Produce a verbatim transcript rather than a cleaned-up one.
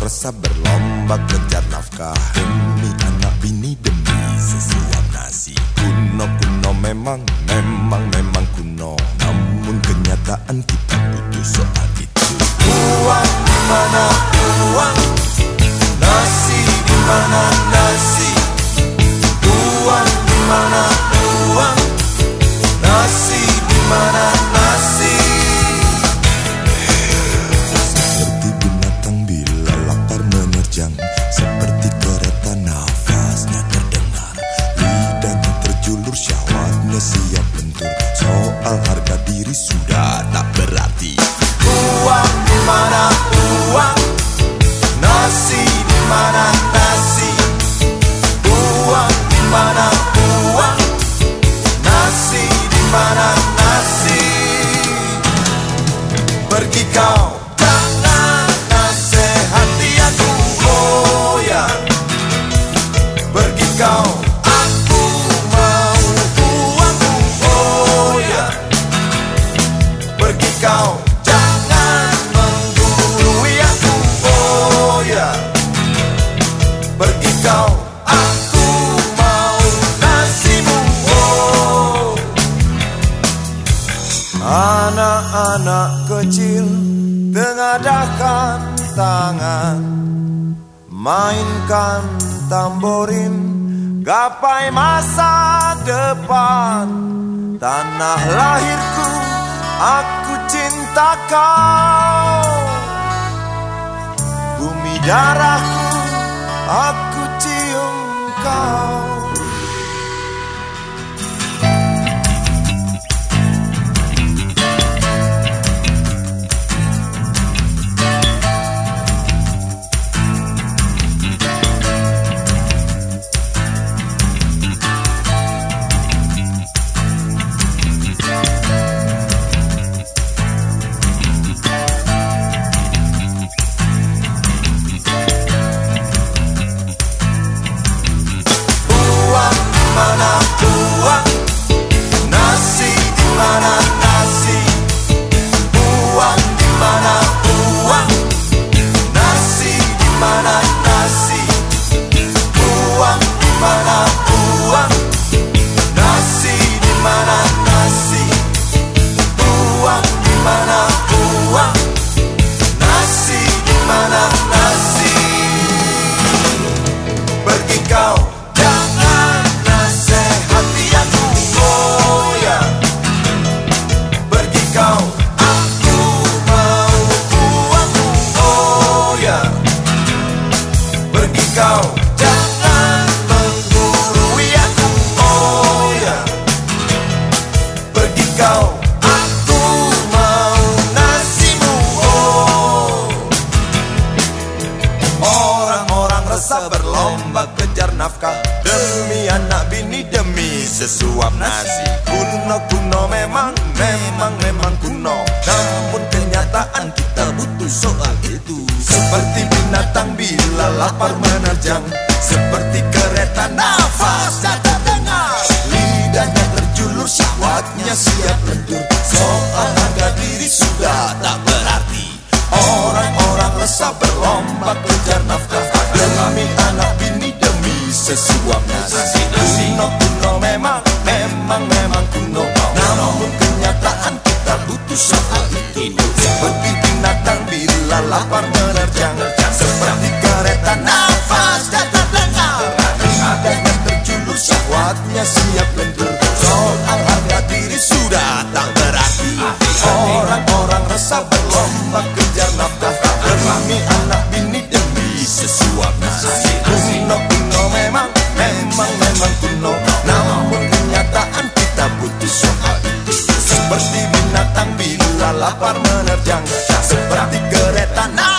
resah berlomba kejar nafkah, demi anak bini demi sesuap nasi. Kuno kuno memang, memang memang kuno, namun kenyataan kita butuh soal itu. Uang di mana uang, nasi di mana nasi. Uang di mana uang, nasi di mana nasi. Seperti binatang bila lapar menerjang, seperti kereta nafasnya terdengar, lidahnya terjulur syahwatnya siap lentur. Soal harga diri sudah tak berarti. Uang di mana uang, nasi di mana nasi. Uang di mana uang, nasi di mana nasi. Pergi kau, jangan nasihati aku, oh ya. Pergi kau, aku mau uangku, oh ya. Pergi kau, jangan menggurui aku, oh ya. Pergi kau, aku mau nasimu, oh. Anak-anak kecil tengadahkan tangan, mainkan tamborin, gapai masa depan. Tanah lahirku, aku cinta kau. Bumi darahku, aku cium kau. Kau jangan menggurui aku, oh ya. Pergi kau, aku mau nasimu, oh. Orang-orang resah berlomba kejar nafkah, demi anak bini demi sesuap nasi. Kuno-kuno memang, memang, memang kuno, namun kenyataan kita butuh soal itu. Seperti binatang bila lapar menerjang, seperti kereta nafas tak terdengar, lidahnya terjulur syahwatnya siap lentur. Soal harga diri sudah tak berarti. Orang-orang resah berlomba kejar nafkah, demi anak bini demi sesuap nasi. Kuno-kuno memang, memang, memang kuno, namun kenyataan kita butuh soal itu. Seperti binatang bila lapar menerjang, seperti kereta nafas tak terdengar, lidahnya terjulur syahwatnya siap lentur. Soal harga diri sudah tak berarti. Orang-orang resah berlomba kejar nafkah, demi anak bini demi sesuap nasi. Kuno-kuno memang, memang, memang kuno, namun kenyataan kita butuh soal itu. Seperti binatang bila lapar menerjang, seperti kereta nafas